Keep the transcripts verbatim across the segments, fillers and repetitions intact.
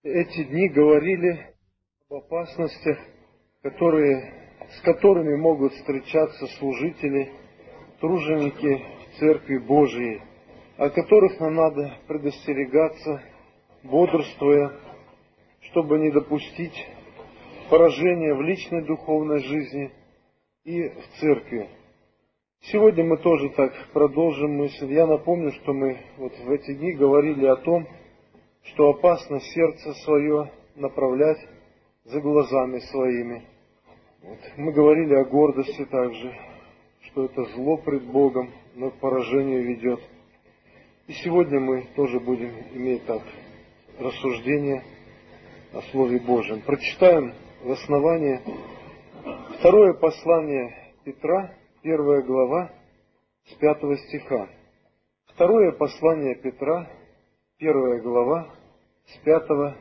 Эти дни говорили об опасностях, которые, с которыми могут встречаться служители, труженики Церкви Божией, о которых нам надо предостерегаться, бодрствуя, чтобы не допустить поражения в личной духовной жизни и в Церкви. Сегодня мы тоже так продолжим мысль. Я напомню, что мы вот в эти дни говорили о том, что опасно сердце свое направлять за глазами своими. Вот. Мы говорили о гордости также, что это зло пред Богом, но к поражению ведет. И сегодня мы тоже будем иметь так рассуждение о Слове Божьем. Прочитаем в основании второе послание Петра, первая глава, с пятого стиха. Второе послание Петра, первая глава, с пятого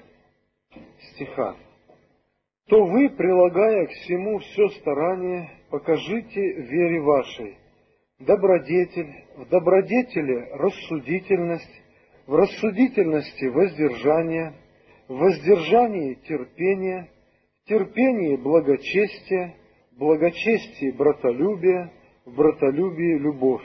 стиха. «То вы, прилагая к всему все старание, покажите вере вашей добродетель, в добродетели рассудительность, в рассудительности воздержание, в воздержании терпение, в терпении благочестие, в благочестии братолюбие, в братолюбии любовь.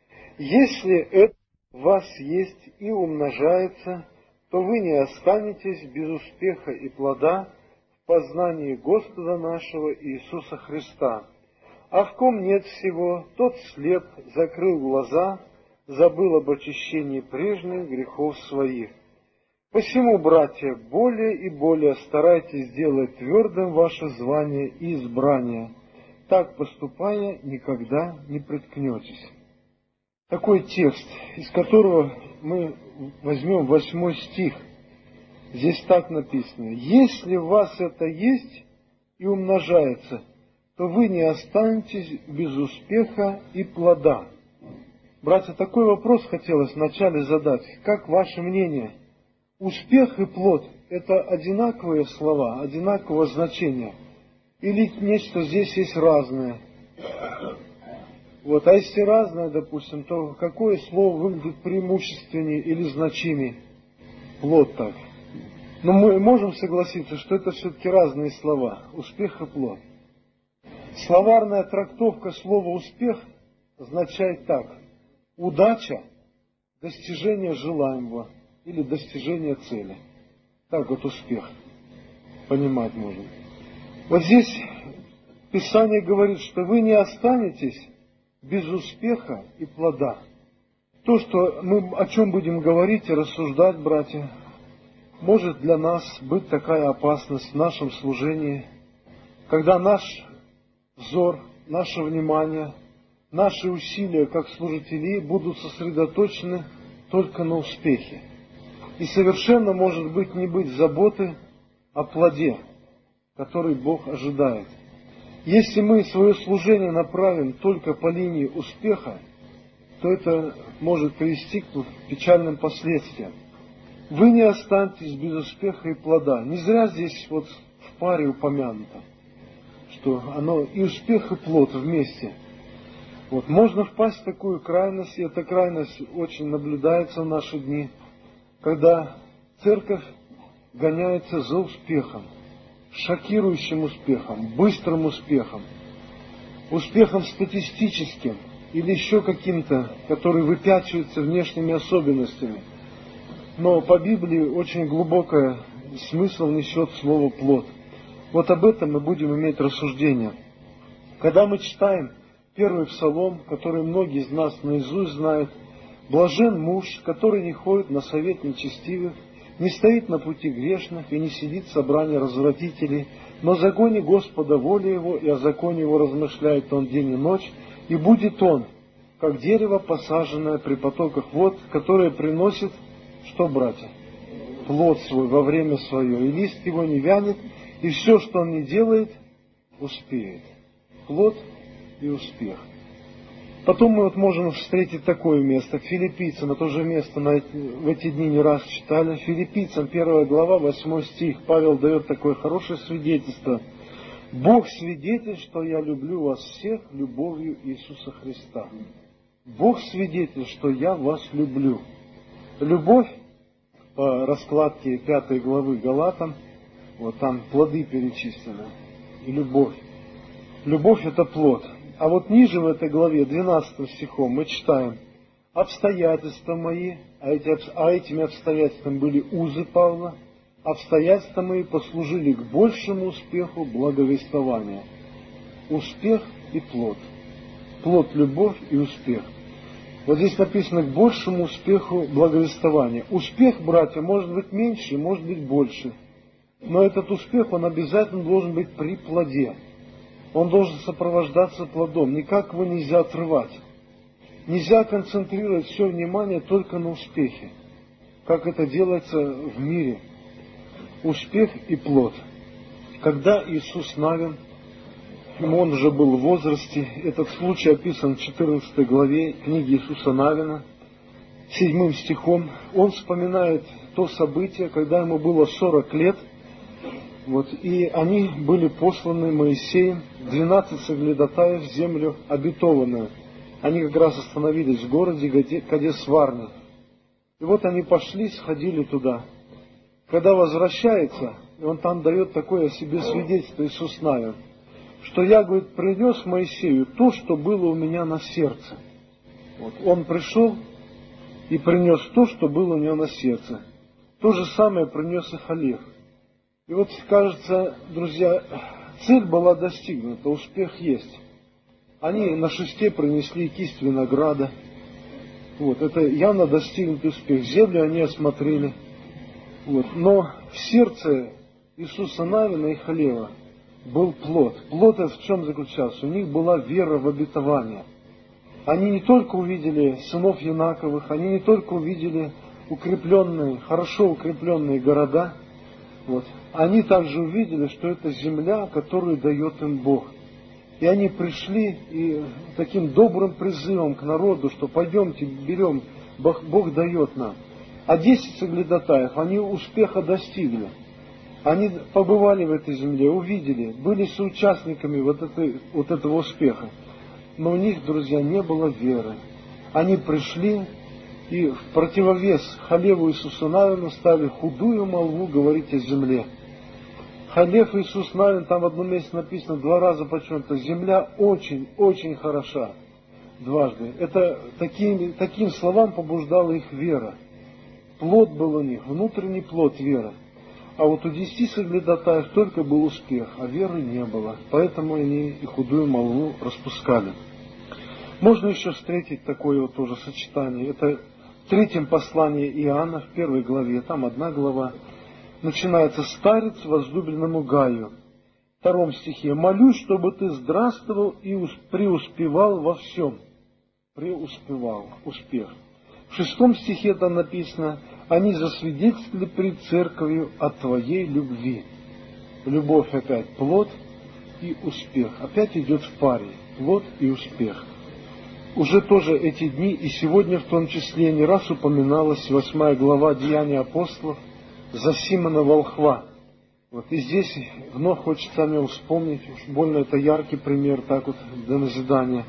Если это в вас есть и умножается, то вы не останетесь без успеха и плода в познании Господа нашего Иисуса Христа. А в ком нет всего, тот слеп, закрыл глаза, забыл об очищении прежних грехов своих. Посему, братья, более и более старайтесь сделать твердым ваше звание и избрание. Так поступая, никогда не приткнетесь». Такой текст, из которого мы возьмем восьмой стих. Здесь так написано: «Если в вас это есть и умножается, то вы не останетесь без успеха и плода». Братья, такой вопрос хотелось вначале задать. Как ваше мнение? Успех и плод – это одинаковые слова, одинакового значения? Или нечто здесь есть разное? Вот, а если разное, допустим, то какое слово выглядит преимущественнее или значимее? Плод так. Но мы можем согласиться, что это все-таки разные слова. Успех и плод. Словарная трактовка слова «успех» означает так: удача, достижение желаемого или достижение цели. Так вот успех понимать можно. Вот здесь Писание говорит, что вы не останетесь без успеха и плода. То, что мы о чем будем говорить и рассуждать, братья, может для нас быть такая опасность в нашем служении, когда наш взор, наше внимание, наши усилия как служителей будут сосредоточены только на успехе. И совершенно, может быть, не быть заботы о плоде, который Бог ожидает. Если мы свое служение направим только по линии успеха, то это может привести к печальным последствиям. Вы не останетесь без успеха и плода. Не зря здесь вот в паре упомянуто, что оно и успех, и плод вместе. Вот можно впасть в такую крайность, и эта крайность очень наблюдается в наши дни, когда церковь гоняется за успехом, шокирующим успехом, быстрым успехом, успехом статистическим или еще каким-то, который выпячивается внешними особенностями. Но по Библии очень глубокий смысл несет слово «плод». Вот об этом мы будем иметь рассуждение. Когда мы читаем первый псалом, который многие из нас наизусть знают: «Блажен муж, который не ходит на совет нечестивых, не стоит на пути грешных и не сидит в собрании развратителей, но в законе Господа воля его, и о законе его размышляет он день и ночь, и будет он, как дерево, посаженное при потоках вод, которое приносит», что, братья? «Плод свой во время свое, и лист его не вянет, и все, что он не делает, успеет». Плод и успех. Потом мы вот можем встретить такое место, к Филиппийцам, это же место на эти, в эти дни не раз читали. Филиппийцам, первая глава, восьмой стих, Павел дает такое хорошее свидетельство. «Бог свидетель, что я люблю вас всех любовью Иисуса Христа». Бог свидетель, что я вас люблю. Любовь по раскладке пятой главы Галатам, вот там плоды перечислены, и любовь. Любовь — это плод. А вот ниже в этой главе, двенадцатым стихом, мы читаем: «Обстоятельства мои», а, эти, а этими обстоятельствами были узы Павла, «обстоятельства мои послужили к большему успеху благовествования». Успех и плод. Плод — любовь и успех. Вот здесь написано: к большему успеху благовествования. Успех, братья, может быть меньше, может быть больше. Но этот успех, он обязательно должен быть при плоде. Он должен сопровождаться плодом. Никак его нельзя отрывать. Нельзя концентрировать все внимание только на успехе, как это делается в мире. Успех и плод. Когда Иисус Навин, он уже был в возрасте, этот случай описан в четырнадцатой главе книги Иисуса Навина, седьмым стихом, он вспоминает то событие, когда ему было сорок лет, вот, и они были посланы Моисеем, двенадцать соглядатаев, в землю обетованную. Они как раз остановились в городе Кадес-Варне. И вот они пошли, сходили туда. Когда возвращается, и он там дает такое о себе свидетельство, Иисус Навин, что я, говорит, принес Моисею то, что было у меня на сердце. Вот, он пришел и принес то, что было у него на сердце. То же самое принес и Халев. И вот, кажется, друзья, цель была достигнута, успех есть. Они на шесте принесли кисть винограда. Вот, это явно достигнутый успех. Землю они осмотрели. Вот, но в сердце Иисуса Навина и Халева был плод. Плод в чем заключался? У них была вера в обетование. Они не только увидели сынов Янаковых, они не только увидели укрепленные, хорошо укрепленные города, вот, они также увидели, что это земля, которую дает им Бог. И они пришли и таким добрым призывом к народу, что пойдемте, берем, Бог, Бог дает нам. А десять соглядатаев, они успеха достигли. Они побывали в этой земле, увидели, были соучастниками вот, этой, вот этого успеха. Но у них, друзья, не было веры. Они пришли и в противовес Халеву Иисусу Навину стали худую молву говорить о земле. Халев Иисус Навин, там в одном месте написано, два раза почему-то, земля очень-очень хороша. Дважды. Это таким, таким словам побуждала их вера. Плод был у них, внутренний плод веры. А вот у десяти соглядатаев только был успех, а веры не было. Поэтому они и худую молву распускали. Можно еще встретить такое вот тоже сочетание. Это в третьем послании Иоанна, в первой главе, там одна глава. Начинается: «Старец возлюбленному Гаю». В втором стихе: «Молюсь, чтобы ты здравствовал и преуспевал во всем». Преуспевал, успех. В шестом стихе там написано: «Они засвидетельствовали пред церковью о твоей любви». Любовь опять плод и успех. Опять идет в паре. Плод и успех. Уже тоже эти дни, и сегодня в том числе, не раз упоминалась восьмая глава Деяний апостолов за Симона Волхва. Вот и здесь вновь хочется о нем вспомнить, уж больно это яркий пример, так вот, для назидания.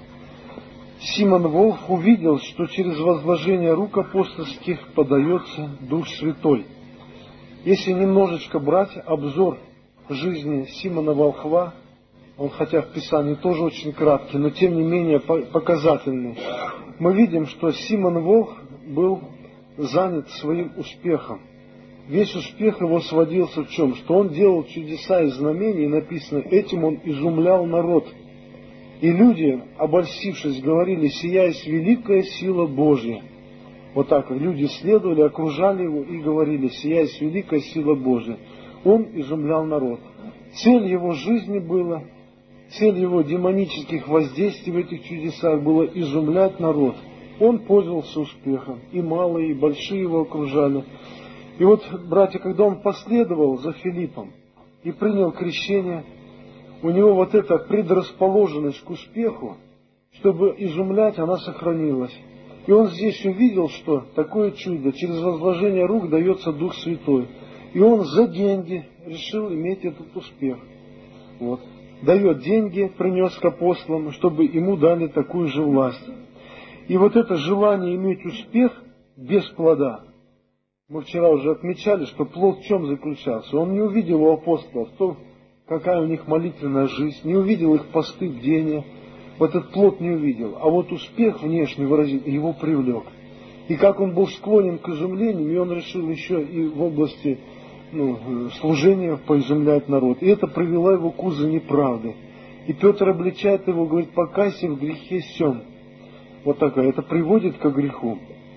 Симон Волх увидел, что через возложение рук апостольских подается Дух Святой. Если немножечко брать обзор жизни Симона Волхва, он хотя в Писании тоже очень краткий, но тем не менее показательный, мы видим, что Симон Волх был занят своим успехом. Весь успех его сводился в чем? Что он делал чудеса и знамения, и написано, этим он изумлял народ. И люди, обольстившись, говорили: «Сия есть великая сила Божья». Вот так люди следовали, окружали его и говорили: «Сия есть великая сила Божья». Он изумлял народ. Цель его жизни была, цель его демонических воздействий в этих чудесах было изумлять народ. Он пользовался успехом. И малые, и большие его окружали. И вот, братья, когда он последовал за Филиппом и принял крещение, у него вот эта предрасположенность к успеху, чтобы изумлять, она сохранилась. И он здесь увидел, что такое чудо, через возложение рук дается Дух Святой. И он за деньги решил иметь этот успех. Вот. Дает деньги, принес к апостолам, чтобы ему дали такую же власть. И вот это желание иметь успех без плода, Мы вчера уже отмечали, что плод в чем заключался. Он не увидел у апостолов то, какая у них молитвенная жизнь, не увидел их посты, бдения. Этот плод не увидел. А вот успех внешний выразительный его привлек. И как он был склонен к изумлению, и он решил еще и в области ну, служения поизумлять народ. И это привело его к узу неправды. И Петр обличает его, говорит: покайся в грехе сем. Вот такая. Это приводит к греху.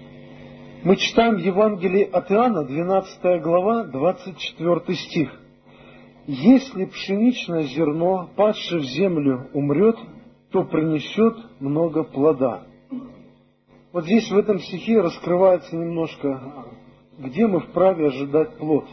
Мы читаем Евангелие от Иоанна, двенадцатая глава, двадцать четвёртый стих. «Если пшеничное зерно, падшее в землю, умрет, то принесет много плода». Вот здесь в этом стихе раскрывается немножко, где мы вправе ожидать плод.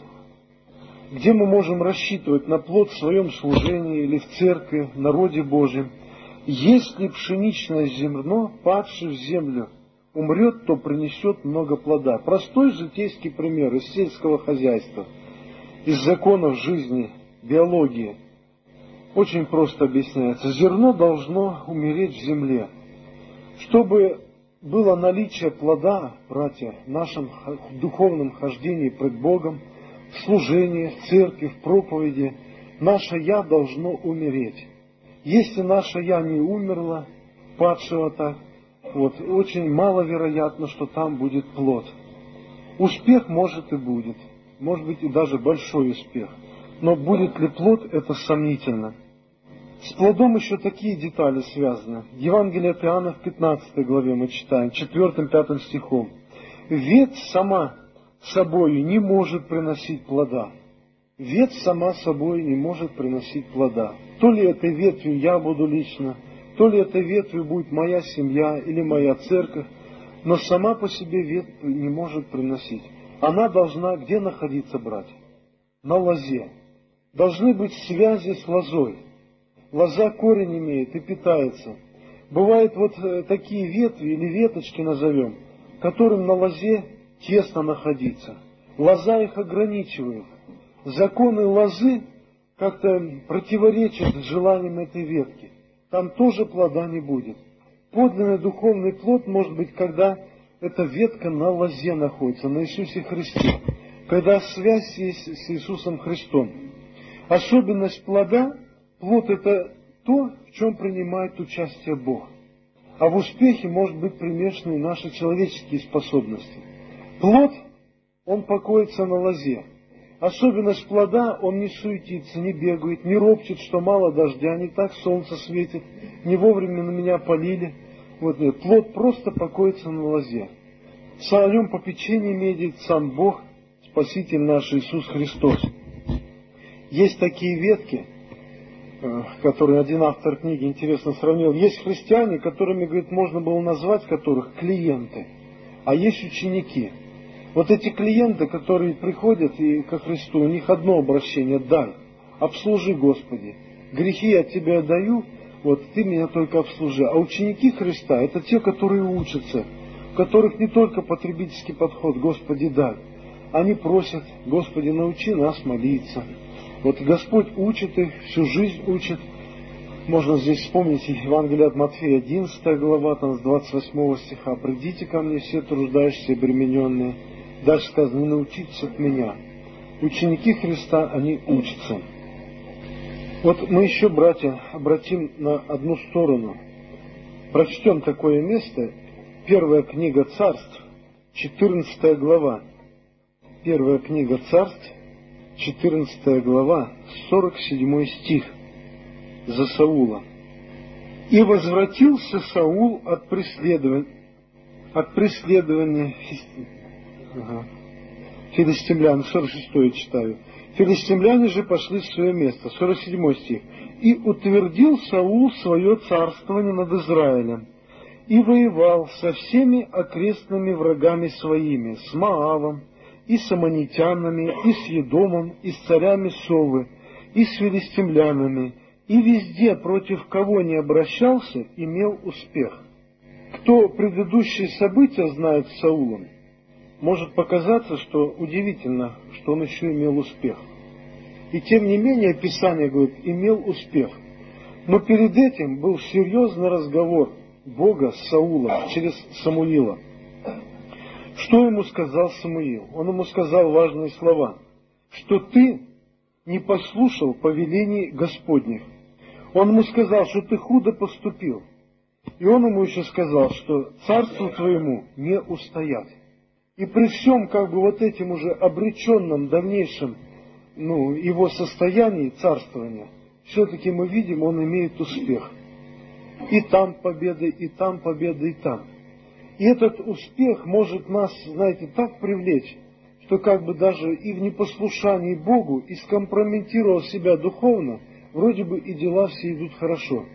Где мы можем рассчитывать на плод в своем служении или в церкви, в народе Божьем. Если пшеничное зерно, падшее в землю, умрет, то принесет много плода. Простой житейский пример из сельского хозяйства, из законов жизни, биологии. Очень просто объясняется. Зерно должно умереть в земле. Чтобы было наличие плода, братья, в нашем духовном хождении пред Богом, в служении, в церкви, в проповеди, наше «я» должно умереть. Если наше «я» не умерло, падшего так, вот, очень маловероятно, что там будет плод. Успех может и будет, может быть и даже большой успех, но будет ли плод, это сомнительно. С плодом еще такие детали связаны. Евангелие от Иоанна в пятнадцатой главе мы читаем, четвёртым-пятым стихом. «Ветвь сама собою не может приносить плода». Ветвь сама собой не может приносить плода. То ли этой ветвью я буду лично, то ли этой ветвью будет моя семья или моя церковь, но сама по себе ветвь не может приносить. Она должна где находиться, братья? На лозе. Должны быть связи с лозой. Лоза корень имеет и питается. Бывают вот такие ветви или веточки назовем, которым на лозе тесно находиться. Лоза их ограничивает. Законы лозы как-то противоречат желаниям этой ветки. Там тоже плода не будет. Подлинный духовный плод может быть, когда эта ветка на лозе находится, на Иисусе Христе. Когда связь есть с Иисусом Христом. Особенность плода, плод это то, в чем принимает участие Бог. А в успехе может быть примешаны наши человеческие способности. Плод, он покоится на лозе. Особенность плода, он не суетится, не бегает, не ропчет, что мало дождя, не так солнце светит, не вовремя на меня полили. Вот нет, плод просто покоится на лозе. В своем попечении имеет сам Бог, Спаситель наш Иисус Христос. Есть такие ветки, которые один автор книги интересно сравнил. Есть христиане, которыми, говорит, можно было назвать которых клиенты, а есть ученики. Вот эти клиенты, которые приходят и ко Христу, у них одно обращение: дай, обслужи, Господи. Грехи я тебе отдаю, вот ты меня только обслужи. А ученики Христа — это те, которые учатся, у которых не только потребительский подход: Господи, дай. Они просят: Господи, научи нас молиться. Вот Господь учит их, всю жизнь учит. Можно здесь вспомнить Евангелие от Матфея, одиннадцатая глава, там с двадцать восьмого стиха. «Придите ко мне, все труждающиеся и обремененные». Дальше сказано: «Не научитесь от меня». Ученики Христа, они учатся. Вот мы еще, братья, обратим на одну сторону. Прочтем такое место. Первая книга Царств, четырнадцатая глава. Первая книга Царств, четырнадцатая глава, сорок седьмой стих. За Саула. «И возвратился Саул от преследования, от преследования ага. филистимлян». сорок шестой читаю. «Филистимляне же пошли в свое место». сорок седьмой стих. «И утвердил Саул свое царствование над Израилем, и воевал со всеми окрестными врагами своими, с Моавом, и с аммонитянами, и с Едомом, и с царями Совы, и с филистимлянами, и везде, против кого не обращался, имел успех». Кто предыдущие события знает с Саулом, может показаться, что удивительно, что он еще имел успех. И тем не менее, Писание говорит, имел успех. Но перед этим был серьезный разговор Бога с Саулом через Самуила. Что ему сказал Самуил? Он ему сказал важные слова, что ты не послушал повелений Господних. Он ему сказал, что ты худо поступил. И он ему еще сказал, что царству твоему не устоять. И при всем как бы вот этим уже обреченном дальнейшем, ну, его состоянии царствования, все-таки мы видим, он имеет успех. И там победы, и там победы, и там. И этот успех может нас, знаете, так привлечь, что как бы даже и в непослушании Богу, и скомпрометировав себя духовно, вроде бы и дела все идут хорошо.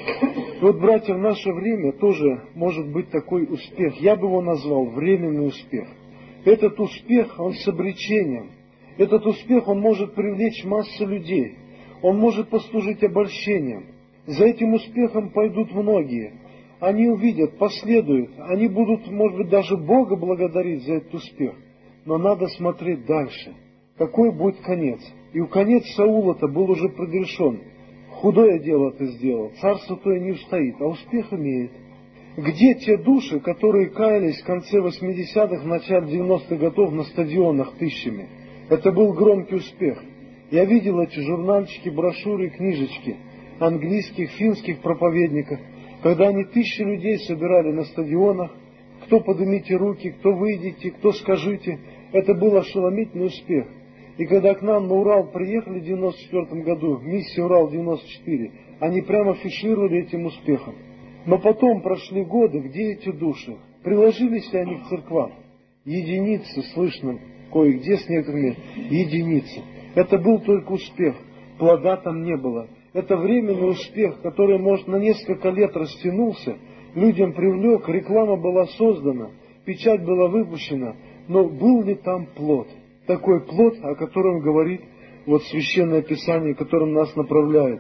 И вот, братья, в наше время тоже может быть такой успех. Я бы его назвал временный успех. Этот успех, он с обречением. Этот успех, он может привлечь массу людей. Он может послужить обольщением. За этим успехом пойдут многие. Они увидят, последуют. Они будут, может быть, даже Бога благодарить за этот успех. Но надо смотреть дальше. Какой будет конец? И у конец Саула-то был уже предрешен. Худое дело ты сделал, царство твое не устоит, а успех имеет. Где те души, которые каялись в конце восьмидесятых, в начале девяностых годов на стадионах тысячами? Это был громкий успех. Я видел эти журнальчики, брошюры, книжечки английских, финских проповедников, когда они тысячи людей собирали на стадионах, кто поднимите руки, кто выйдите, кто скажите. Это был ошеломительный успех. И когда к нам на Урал приехали в девяносто четвёртом году, миссия Урал девяносто четыре, они прямо фишировали этим успехом. Но потом прошли годы, где эти души? Приложились ли они к церквам? Единицы, слышно кое-где с некоторыми, единицы. Это был только успех, плода там не было. Это временный успех, который, может, на несколько лет растянулся, людям привлек, реклама была создана, печать была выпущена, но был ли там плод? Такой плод, о котором говорит вот Священное Писание, которым нас направляет.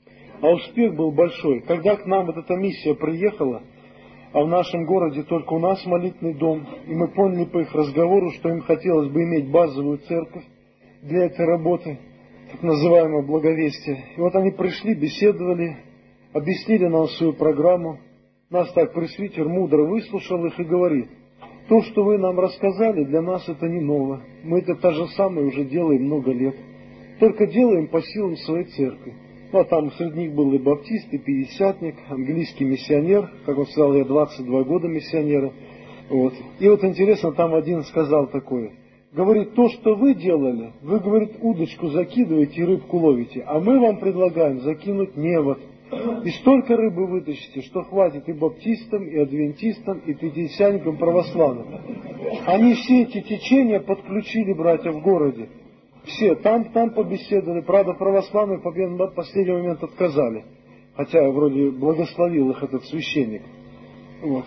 А успех был большой. Когда к нам вот эта миссия приехала, а в нашем городе только у нас молитвенный дом, и мы поняли по их разговору, что им хотелось бы иметь базовую церковь для этой работы, так называемое благовестие. И вот они пришли, беседовали, объяснили нам свою программу. Нас так пресвитер мудро выслушал их и говорит: то, что вы нам рассказали, для нас это не ново. Мы это то же самое уже делаем много лет. Только делаем по силам своей церкви. Ну, а там среди них был и баптист, и пятидесятник, английский миссионер. Как он сказал, я двадцать два года миссионера. Вот. И вот интересно, там один сказал такое. Говорит, то, что вы делали, вы, говорит, удочку закидываете и рыбку ловите, а мы вам предлагаем закинуть невод. И столько рыбы вытащите, что хватит и баптистам, и адвентистам, и пятидесятникам православным. Они все эти течения подключили, братья, в городе. Все, там, там побеседовали. Правда, православные в последний момент отказали. Хотя вроде благословил их этот священник. Вот.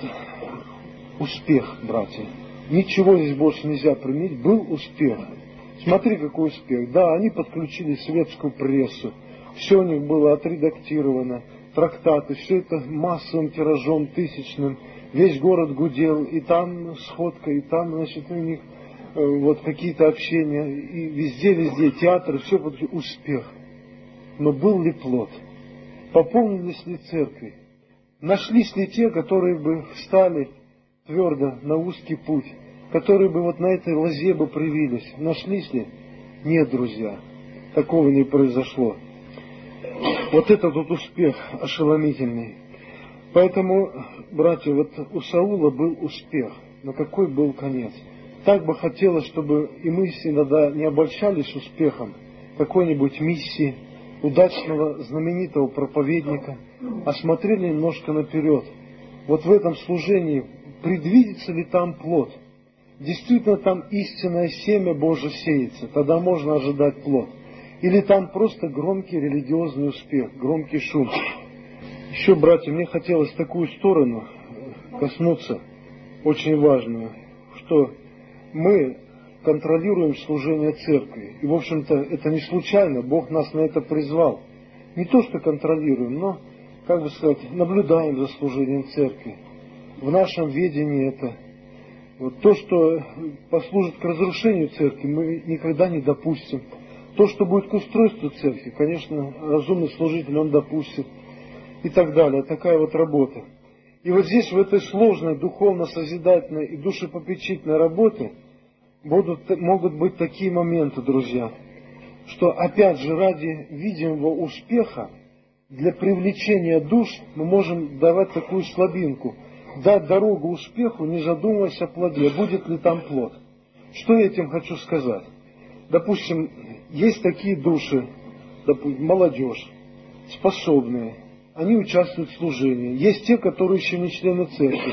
Успех, братья. Ничего здесь больше нельзя применить. Был успех. Смотри, какой успех. Да, они подключили светскую прессу. Все у них было отредактировано, трактаты, все это массовым тиражом, тысячным. Весь город гудел, и там сходка, и там, значит, у них э, вот какие-то общения, и везде-везде театры, все под успех. Но был ли плод? Пополнились ли церкви? Нашлись ли те, которые бы встали твердо на узкий путь, которые бы вот на этой лозе бы привились? Нашлись ли? Нет, друзья, такого не произошло. Вот это вот успех ошеломительный. Поэтому, братья, вот у Саула был успех, но какой был конец? Так бы хотелось, чтобы и мы иногда не обольщались успехом какой-нибудь миссии, удачного, знаменитого проповедника, а смотрели немножко наперед. Вот в этом служении предвидится ли там плод? Действительно там истинное семя Божие сеется, тогда можно ожидать плод. Или там просто громкий религиозный успех, громкий шум. Еще, братья, мне хотелось такую сторону коснуться, очень важную, что мы контролируем служение церкви. И, в общем-то, это не случайно, Бог нас на это призвал. Не то, что контролируем, но, как бы сказать, наблюдаем за служением церкви. В нашем ведении это вот то, что послужит к разрушению церкви, мы никогда не допустим. То, что будет к устройству церкви, конечно, разумный служитель он допустит. И так далее. Такая вот работа. И вот здесь, в этой сложной духовно-созидательной и душепопечительной работе будут, могут быть такие моменты, друзья, что опять же ради видимого успеха для привлечения душ мы можем давать такую слабинку. Дать дорогу успеху, не задумываясь о плоде, будет ли там плод. Что я этим хочу сказать? Допустим, есть такие души, допустим, молодежь, способные, они участвуют в служении. Есть те, которые еще не члены церкви.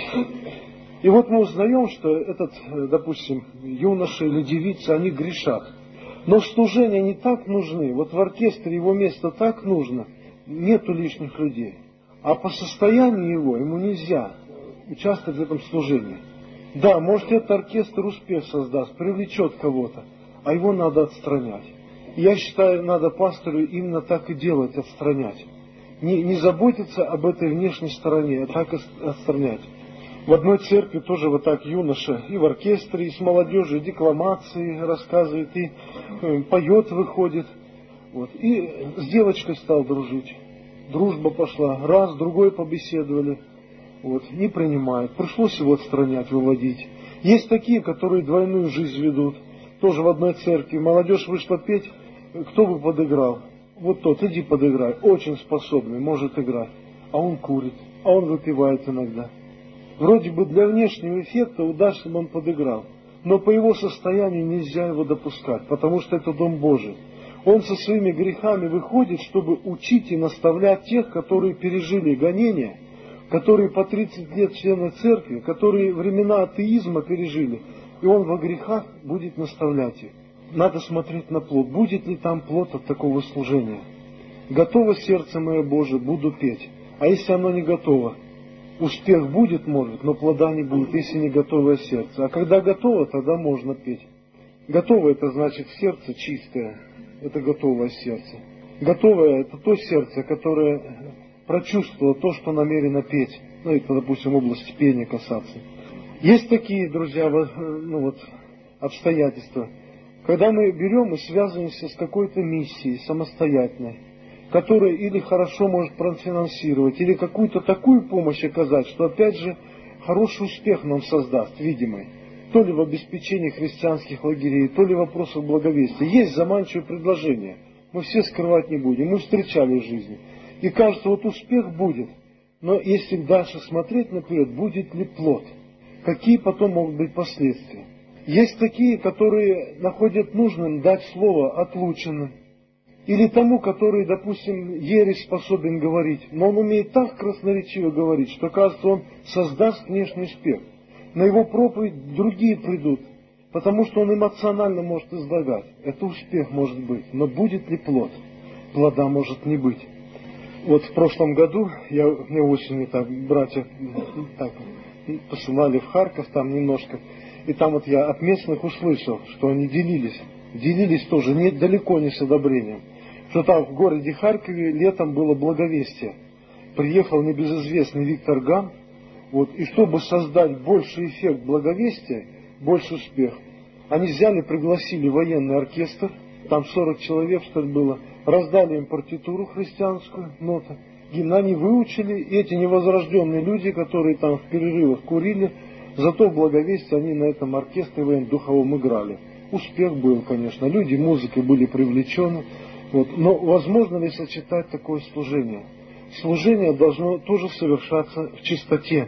И вот мы узнаем, что этот, допустим, юноша или девица, они грешат. Но в служении они так нужны, вот в оркестре его место так нужно, нету лишних людей. А по состоянию его, ему нельзя участвовать в этом служении. Да, может, этот оркестр успех создаст, привлечет кого-то, а его надо отстранять. Я считаю, надо пастору именно так и делать, отстранять. Не, не заботиться об этой внешней стороне, а так отстранять. В одной церкви тоже вот так юноша и в оркестре, и с молодежью, и декламации рассказывает, и э, поет, выходит. Вот. И с девочкой стал дружить. Дружба пошла. Раз, другой побеседовали. Вот. Не принимает. Пришлось его отстранять, выводить. Есть такие, которые двойную жизнь ведут. Тоже в одной церкви. Молодежь вышла петь. Кто бы подыграл? Вот тот, иди подыграй. Очень способный, может играть. А он курит. А он выпивает иногда. Вроде бы для внешнего эффекта удачно он подыграл. Но по его состоянию нельзя его допускать, потому что это Дом Божий. Он со своими грехами выходит, чтобы учить и наставлять тех, которые пережили гонения, которые по тридцать лет члены церкви, которые времена атеизма пережили. И он во грехах будет наставлять их. Надо смотреть на плод. Будет ли там плод от такого служения? Готово сердце мое, Боже, буду петь. А если оно не готово? Успех будет, может, но плода не будет, если не готовое сердце. А когда готово, тогда можно петь. Готово — это значит сердце чистое. Это готовое сердце. Готовое — это то сердце, которое прочувствовало то, что намерено петь. Ну, это, допустим, область пения касаться. Есть такие, друзья, ну вот, обстоятельства, когда мы берем и связываемся с какой-то миссией самостоятельной, которая или хорошо может профинансировать, или какую-то такую помощь оказать, что, опять же, хороший успех нам создаст, видимый. То ли в обеспечении христианских лагерей, то ли в вопросах благовестия. Есть заманчивые предложения. Мы все скрывать не будем. Мы встречали в жизни. И кажется, вот успех будет. Но если дальше смотреть наперед, будет ли плод? Какие потом могут быть последствия? Есть такие, которые находят нужным дать слово отлученным. Или тому, который, допустим, ересь способен говорить. Но он умеет так красноречиво говорить, что, кажется, он создаст внешний успех. На его проповедь другие придут, потому что он эмоционально может излагать. Это успех может быть, но будет ли плод? Плода может не быть. Вот в прошлом году, я, мне осенью так, братья так, посылали в Харьков там немножко, и там вот я от местных услышал, что они делились, делились тоже не, далеко не с одобрением, что там в городе Харькове летом было благовестие. Приехал небезызвестный Виктор Ган, вот, и чтобы создать больший эффект благовестия, больше успех, они взяли, пригласили военный оркестр, там сорок человек, что ли, было, раздали им партитуру христианскую, ноты, гимн они выучили, и эти невозрожденные люди, которые там в перерывах курили, зато в благовестии они на этом оркестре военно-духовом играли. Успех был, конечно, люди музыкой были привлечены, вот, но возможно ли сочетать такое служение? Служение должно тоже совершаться в чистоте.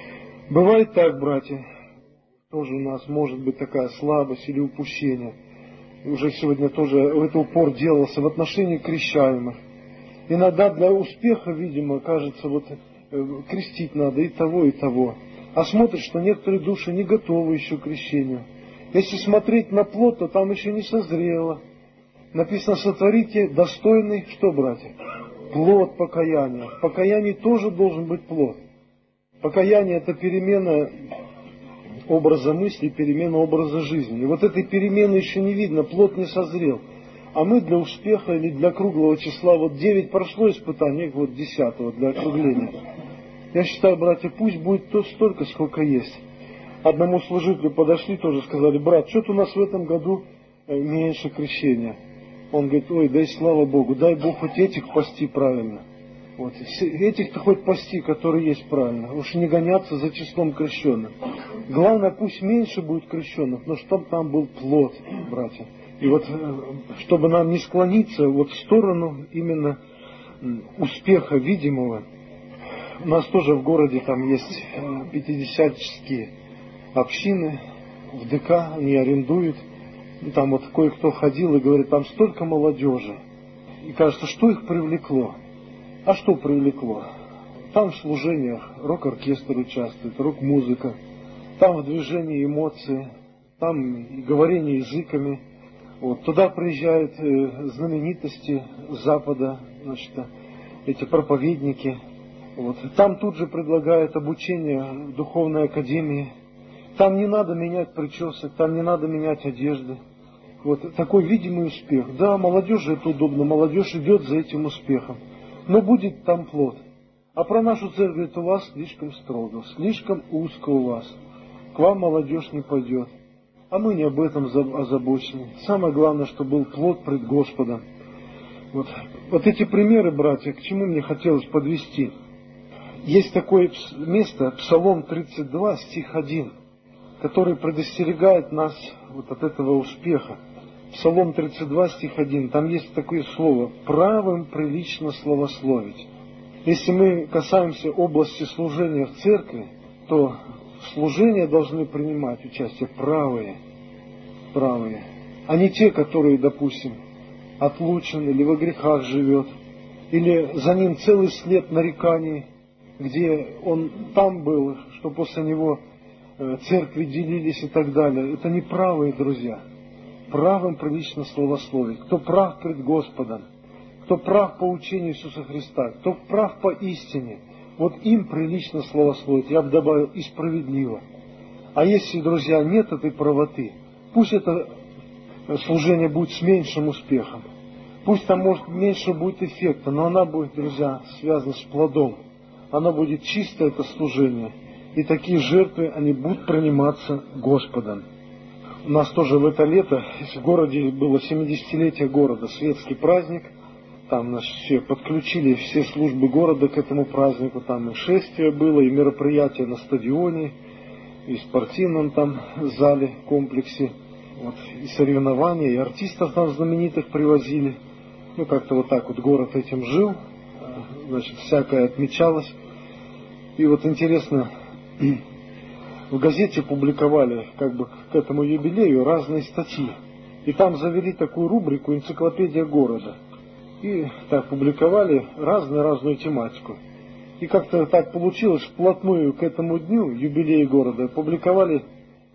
Бывает так, братья, тоже у нас может быть такая слабость или упущение. Уже сегодня тоже в это упор делался в отношении крещаемых. Иногда для успеха, видимо, кажется, вот крестить надо и того, и того. А смотришь, что некоторые души не готовы еще к крещению. Если смотреть на плод, то там еще не созрело. Написано, сотворите достойный, что, братья? Плод покаяния. В покаянии тоже должен быть плод. Покаяние — это перемена образа мысли, перемена образа жизни. И вот этой перемены еще не видно, плод не созрел. А мы для успеха или для круглого числа, вот девять прошло испытаний, вот десятого для округления. Я считаю, братья, пусть будет то столько, сколько есть. Одному служителю подошли, тоже сказали: брат, что-то у нас в этом году меньше крещения. Он говорит: ой, дай слава Богу, дай Бог хоть этих пасти правильно. Вот. Этих-то хоть пасти, которые есть правильно. Уж не гоняться за числом крещенных. Главное, пусть меньше будет крещенных, но чтобы там был плод, братья. И вот, чтобы нам не склониться вот в сторону именно успеха видимого. У нас тоже в городе там есть пятидесятнические общины, в ДК они арендуют. И там вот кое-кто ходил и говорит, там столько молодежи. И кажется, что их привлекло? А что привлекло? Там в служениях рок-оркестр участвует, рок-музыка, там в движении эмоции, там и говорение языками. Вот. Туда приезжают э, знаменитости Запада, значит, эти проповедники. Вот. Там тут же предлагают обучение в духовной академии. Там не надо менять причесок, там не надо менять одежды. Вот такой видимый успех. Да, молодежи это удобно, молодежь идет за этим успехом. Но будет там плод. А про нашу церковь это у вас слишком строго, слишком узко у вас. К вам молодежь не пойдет. А мы не об этом озабочены. Самое главное, чтобы был плод пред Господом. Вот, вот эти примеры, братья, к чему мне хотелось подвести. Есть такое место, Псалом тридцать два, стих один, который предостерегает нас вот от этого успеха. Псалом тридцать два, стих один, там есть такое слово «правым прилично славословить». Если мы касаемся области служения в церкви, то в служении должны принимать участие правые, правые, а не те, которые, допустим, отлучен или во грехах живет, или за ним целый след нареканий, где он там был, что после него церкви делились и так далее. Это не правые, друзья. Правым прилично славословить. Кто прав пред Господом, кто прав по учению Иисуса Христа, кто прав по истине, вот им прилично славословить. Я бы добавил, и справедливо. А если, друзья, нет этой правоты, пусть это служение будет с меньшим успехом. Пусть там, может, меньше будет эффекта, но она будет, друзья, связана с плодом. Она будет чисто, это служение. И такие жертвы, они будут приниматься Господом. У нас тоже в это лето в городе было семидесятилетие города, светский праздник. Там нас все подключили, все службы города к этому празднику. Там и шествие было, и мероприятия на стадионе, и в спортивном там зале, комплексе. Вот, и соревнования, и артистов там знаменитых привозили. Ну, как-то вот так вот город этим жил. Значит, всякое отмечалось. И вот интересно, в газете публиковали как бы к этому юбилею разные статьи. И там завели такую рубрику «Энциклопедия города». И так публиковали разную-разную тематику. И как-то так получилось, вплотную к этому дню, юбилею города, публиковали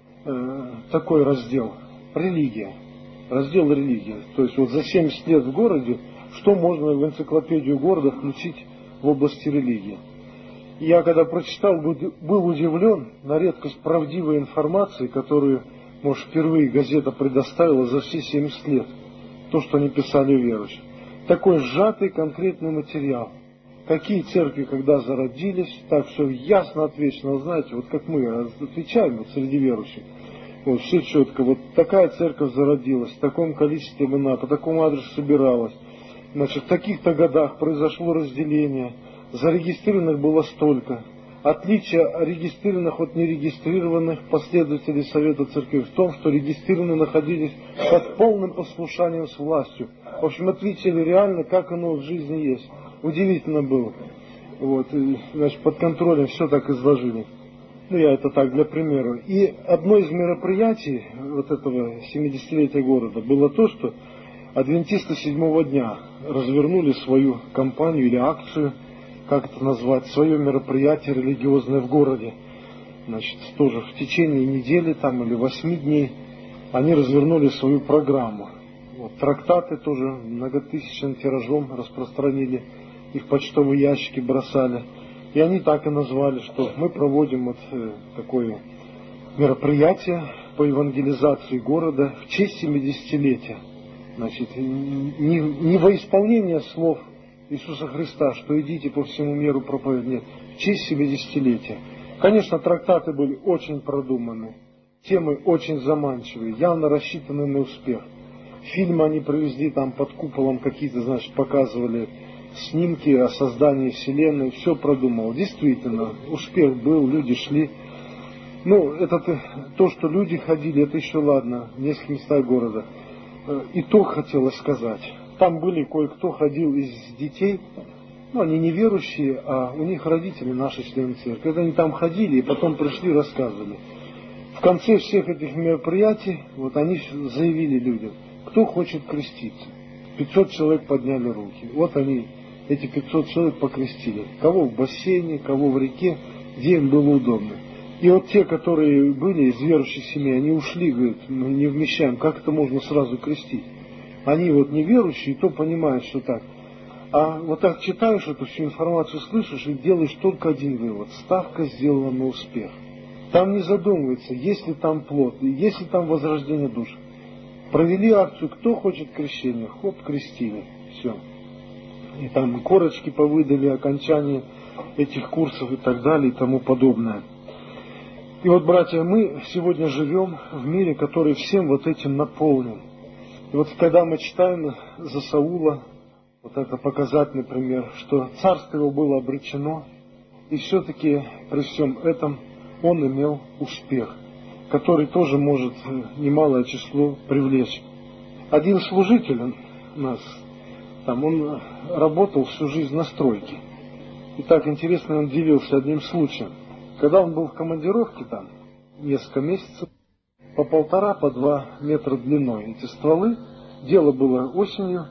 э, такой раздел «Религия». Раздел «Религия». То есть вот за семьдесят лет в городе, что можно в энциклопедию города включить в области религии. Я, когда прочитал, был удивлен на редкость правдивой информации, которую, может, впервые газета предоставила за все семьдесят лет. То, что они писали верующим. Такой сжатый конкретный материал. Какие церкви когда зародились, так все ясно отвечено. Знаете, вот как мы отвечаем вот, среди верующих. Вот, все четко. Вот такая церковь зародилась, в таком количестве имена, по такому адресу собиралась. Значит, в таких-то годах произошло разделение. Зарегистрированных было столько. Отличие регистрированных от нерегистрированных последователей Совета Церкви в том, что регистрированные находились под полным послушанием с властью. В общем, ответили реально, как оно в жизни есть. Удивительно было. Вот, и, значит, под контролем все так изложили. Ну, я это так для примера. И одно из мероприятий вот этого семидесятилетия города было то, что адвентисты седьмого дня развернули свою кампанию или акцию, как это назвать, свое мероприятие религиозное в городе. Значит, тоже в течение недели там или восьми дней они развернули свою программу. Вот, трактаты тоже многотысячным тиражом распространили, их почтовые ящики бросали. И они так и назвали, что мы проводим вот э, такое мероприятие по евангелизации города в честь семидесятилетия. Значит, не, не во исполнение слов Иисуса Христа, что идите по всему миру проповедовать, нет, в честь семидесятилетия. Конечно, трактаты были очень продуманы, темы очень заманчивые, явно рассчитаны на успех. Фильмы они привезли там под куполом какие-то, значит, показывали снимки о создании Вселенной, все продумал. Действительно, успех был, люди шли. Ну, это то, что люди ходили, это еще ладно, в нескольких местах города. И то хотелось сказать. Там были кое-кто ходил из детей, ну, они не верующие, а у них родители наши члены церкви. Когда они там ходили и потом пришли, рассказывали. В конце всех этих мероприятий, вот они заявили людям, кто хочет креститься. пятьсот человек подняли руки. Вот они, эти пятьсот человек покрестили. Кого в бассейне, кого в реке, где им было удобно. И вот те, которые были из верующих семей, они ушли, говорят, мы не вмещаем, как это можно сразу крестить? Они вот неверующие, то понимают, что так. А вот так читаешь эту всю информацию, слышишь и делаешь только один вывод. Ставка сделана на успех. Там не задумывается, есть ли там плод, есть ли там возрождение душ. Провели акцию, кто хочет крещения, хоп, крестили, все. И там корочки повыдали, окончание этих курсов и так далее и тому подобное. И вот, братья, мы сегодня живем в мире, который всем вот этим наполнен. И вот когда мы читаем за Саула, вот это показательный пример, что царство его было обречено, и все-таки при всем этом он имел успех, который тоже может немалое число привлечь. Один служитель у нас, там, он работал всю жизнь на стройке. И так интересно, он делился одним случаем. Когда он был в командировке там, несколько месяцев, по полтора, по два метра длиной эти стволы, дело было осенью,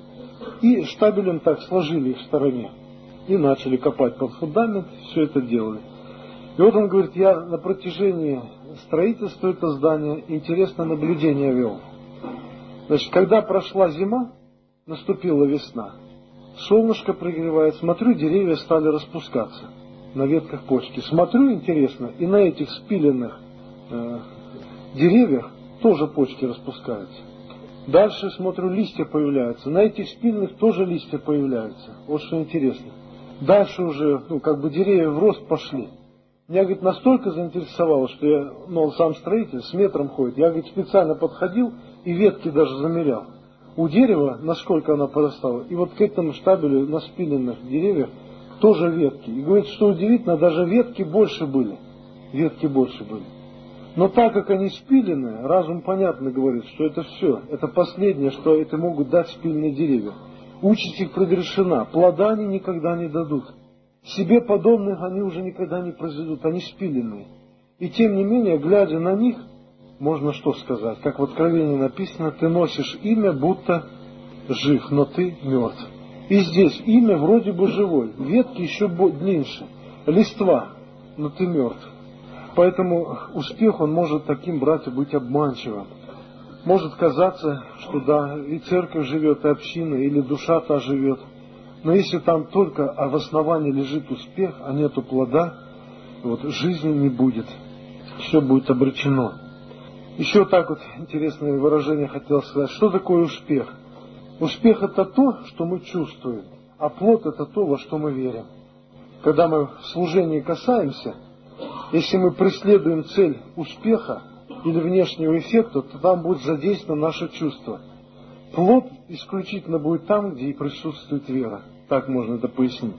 и штабелем так сложили их в стороне. И начали копать под фундамент, все это делали. И вот он говорит, я на протяжении строительства этого здания интересное наблюдение вел. Значит, когда прошла зима, наступила весна, солнышко пригревает, смотрю, деревья стали распускаться на ветках почки. Смотрю, интересно, и на этих спиленных э, деревьях тоже почки распускаются. Дальше смотрю, листья появляются. На этих спиленных тоже листья появляются. Вот что интересно. Дальше уже, ну, как бы деревья в рост пошли. Меня, говорит, настолько заинтересовало, что я, ну, он сам строитель, с метром ходит. Я, говорит, специально подходил и ветки даже замерял. У дерева, насколько она порастала, и вот к этому штабелю на спиленных деревьях тоже ветки. И говорит, что удивительно, даже ветки больше были. Ветки больше были. Но так как они спиленные, разум понятно говорит, что это все, это последнее, что это могут дать спиленные деревья. Участь их предрешена, плода они никогда не дадут. Себе подобных они уже никогда не произведут, они спиленные. И тем не менее, глядя на них, можно что сказать, как в Откровении написано, ты носишь имя, будто жив, но ты мертв. И здесь имя вроде бы живой, ветки еще длиннее, листва, но ты мертв. Поэтому успех, он может таким, братья, быть обманчивым. Может казаться, что да, и церковь живет, и община, или душа та живет. Но если там только а в основании лежит успех, а нету плода, вот жизни не будет. Все будет обречено. Еще так вот интересное выражение хотел сказать. Что такое успех? Успех это то, что мы чувствуем, а плод это то, во что мы верим. Когда мы в служении касаемся, если мы преследуем цель успеха или внешнего эффекта, то там будет задействовано наше чувство. Плод исключительно будет там, где и присутствует вера. Так можно это пояснить.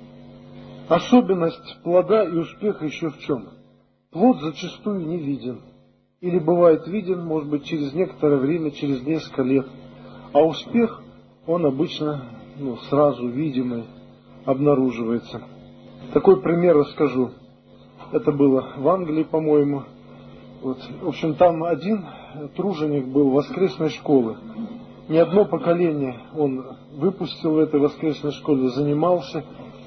Особенность плода и успеха еще в чем? Плод зачастую не виден. Или бывает виден, может быть, через некоторое время, через несколько лет. А успех, он обычно ну, сразу видимый, обнаруживается. Такой пример расскажу. Это было в Англии, по-моему. Вот. В общем, там один труженик был воскресной школы. Не одно поколение он выпустил в этой воскресной школе, занимался.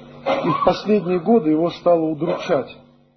И в последние годы его стало удручать.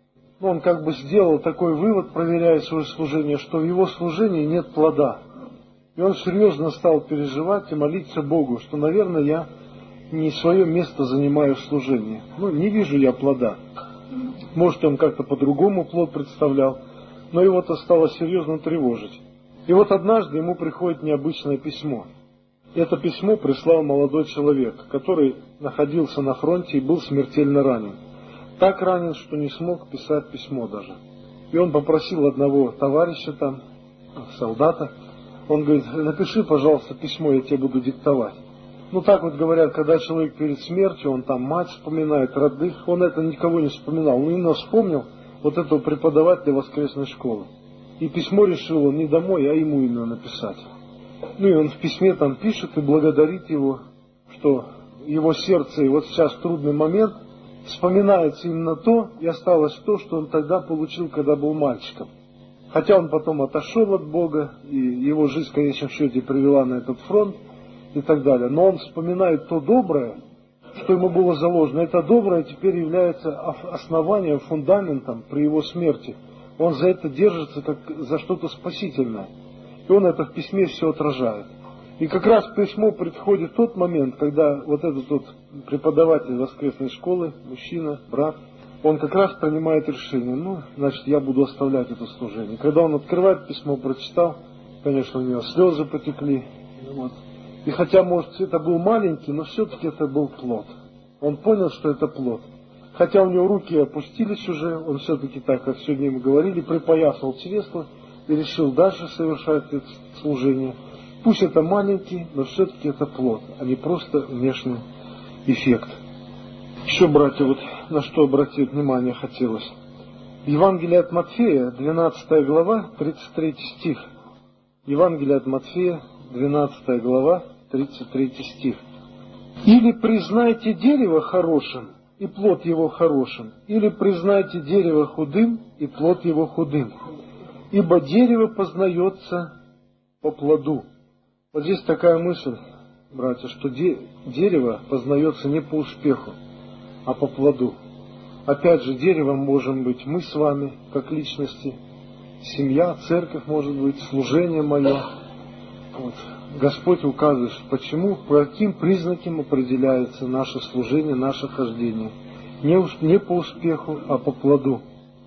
Он как бы сделал такой вывод, проверяя свое служение, что в его служении нет плода. И он серьезно стал переживать и молиться Богу, что, наверное, я не свое место занимаю в служении. Ну, не вижу я плода. Может, он как-то по-другому плод представлял, но его-то стало серьезно тревожить. И вот однажды ему приходит необычное письмо. Это письмо прислал молодой человек, который находился на фронте и был смертельно ранен. Так ранен, что не смог писать письмо даже. И он попросил одного товарища там, солдата, он говорит, напиши, пожалуйста, письмо, я тебе буду диктовать. Ну так вот говорят, когда человек перед смертью, он там мать вспоминает, родных, он это никого не вспоминал. Он именно вспомнил вот этого преподавателя воскресной школы. И письмо решил он не домой, а ему именно написать. Ну и он в письме там пишет и благодарит его, что его сердце, и вот сейчас трудный момент, вспоминается именно то, и осталось то, что он тогда получил, когда был мальчиком. Хотя он потом отошел от Бога, и его жизнь в конечном счете привела на этот фронт и так далее. Но он вспоминает то доброе, что ему было заложено. Это доброе теперь является основанием, фундаментом при его смерти. Он за это держится как за что-то спасительное. И он это в письме все отражает. И как раз письмо приходит в тот момент, когда вот этот вот преподаватель воскресной школы, мужчина, брат, он как раз принимает решение, ну, значит, я буду оставлять это служение. Когда он открывает письмо, прочитал, конечно, у него слезы потекли. Вот. И хотя, может, это был маленький, но все-таки это был плод. Он понял, что это плод. Хотя у него руки опустились уже, он все-таки, так как сегодня мы говорили, припоясал чресло и решил дальше совершать это служение. Пусть это маленький, но все-таки это плод, а не просто внешний эффект. Еще, братья, вот на что обратить внимание хотелось. Евангелие от Матфея, двенадцатая глава, тридцать третий стих. Евангелие от Матфея, двенадцатая глава, тридцать третий стих. «Или признайте дерево хорошим, и плод его хорошим, или признайте дерево худым, и плод его худым. Ибо дерево познается по плоду». Вот здесь такая мысль, братья, что де- дерево познается не по успеху, а по плоду. Опять же, деревом можем быть мы с вами, как личности, семья, церковь может быть, служение мое. Вот. Господь указывает, почему, по каким признакам определяется наше служение, наше хождение. Не, не по успеху, а по плоду.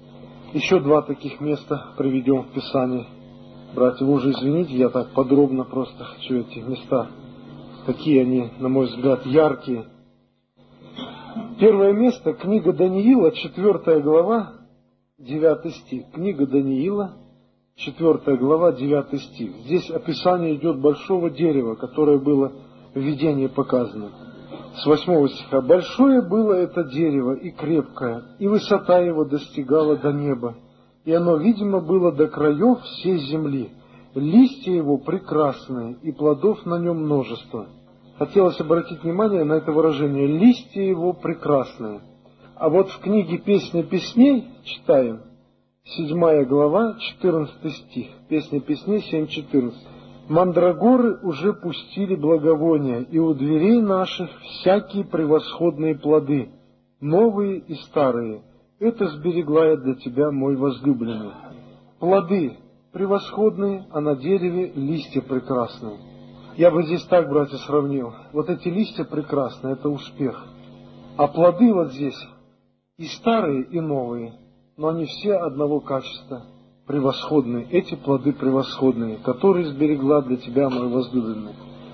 Еще два таких места приведем в Писании. Братья, вы уже извините, я так подробно просто хочу эти места. Такие они, на мой взгляд, яркие. Первое место, книга Даниила, четвертая глава, девятый стих. Книга Даниила, четвертая глава, девятый стих. Здесь описание идет большого дерева, которое было в видении показано. С восьмого стиха. «Большое было это дерево и крепкое, и высота его достигала до неба, и оно, видимо, было до краев всей земли. Листья его прекрасные, и плодов на нем множество». Хотелось обратить внимание на это выражение «листья его прекрасные». А вот в книге «Песня песней» читаем, седьмая глава, четырнадцатый стих. «Песня песней» семь четырнадцать. «Мандрагоры уже пустили благовония, и у дверей наших всякие превосходные плоды, новые и старые. Это сберегла я для тебя, мой возлюбленный». Плоды превосходные, а на дереве листья прекрасные. Я бы здесь так, братья, сравнил. Вот эти листья прекрасные, это успех. А плоды вот здесь и старые, и новые, но они все одного качества, превосходные. Эти плоды превосходные, которые сберегла для тебя, мой возлюбленный.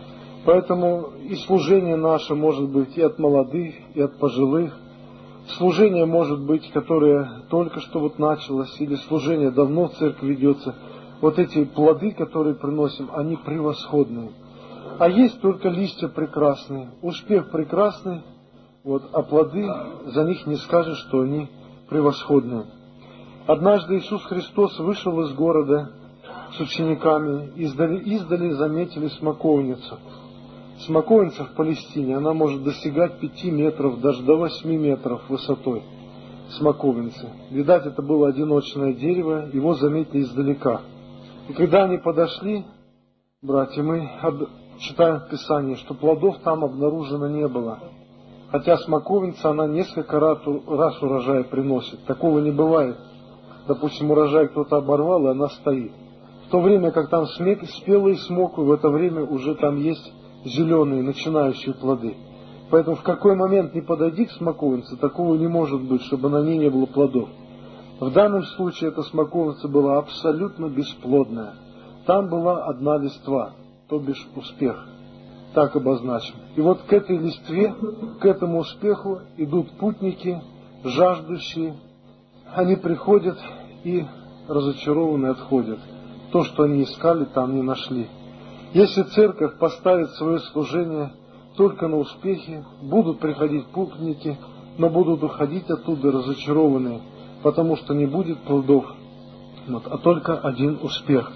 Поэтому и служение наше может быть и от молодых, и от пожилых. Служение может быть, которое только что вот началось, или служение давно в церкви ведется. Вот эти плоды, которые приносим, они превосходные. А есть только листья прекрасные, успех прекрасный, вот, а плоды, за них не скажешь, что они превосходные. Однажды Иисус Христос вышел из города с учениками, издали, издали заметили смоковницу. Смоковница в Палестине, она может достигать пяти метров, даже до восьми метров высотой. Смоковницы. Видать, это было одиночное дерево, его заметили издалека. И когда они подошли, братья, мы читаем в Писании, что плодов там обнаружено не было. Хотя смоковница, она несколько раз, раз урожай приносит. Такого не бывает. Допустим, урожай кто-то оборвал, и она стоит. В то время, как там спелые смоквы, в это время уже там есть зеленые, начинающие плоды. Поэтому в какой момент не подойди к смоковнице, такого не может быть, чтобы на ней не было плодов. В данном случае эта смоковница была абсолютно бесплодная. Там была одна листва, то бишь успех. Так обозначим. И вот к этой листве, к этому успеху идут путники, жаждущие. Они приходят и разочарованные отходят. То, что они искали, там не нашли. Если церковь поставит свое служение только на успехи, будут приходить путники, но будут уходить оттуда разочарованные, потому что не будет плодов, вот, а только один успех.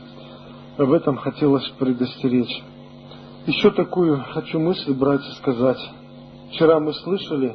Об этом хотелось предостеречь. Еще такую хочу мысль, братья, сказать. Вчера мы слышали